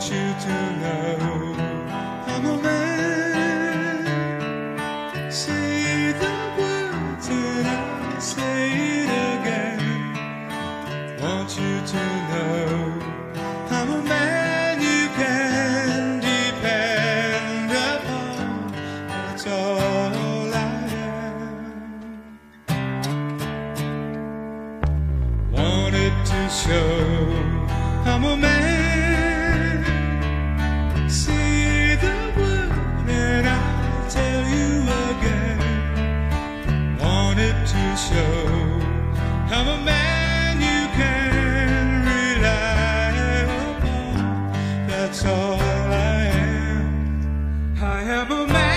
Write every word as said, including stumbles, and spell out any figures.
you to know I'm a man. Say the words and I'll say it again. Want you to know I'm a man you can depend upon. That's all I am. Wanted to show I'm a man. Say the word and I'll tell you again. Wanted to show I'm a man you can rely upon. That's all I am. I am a man.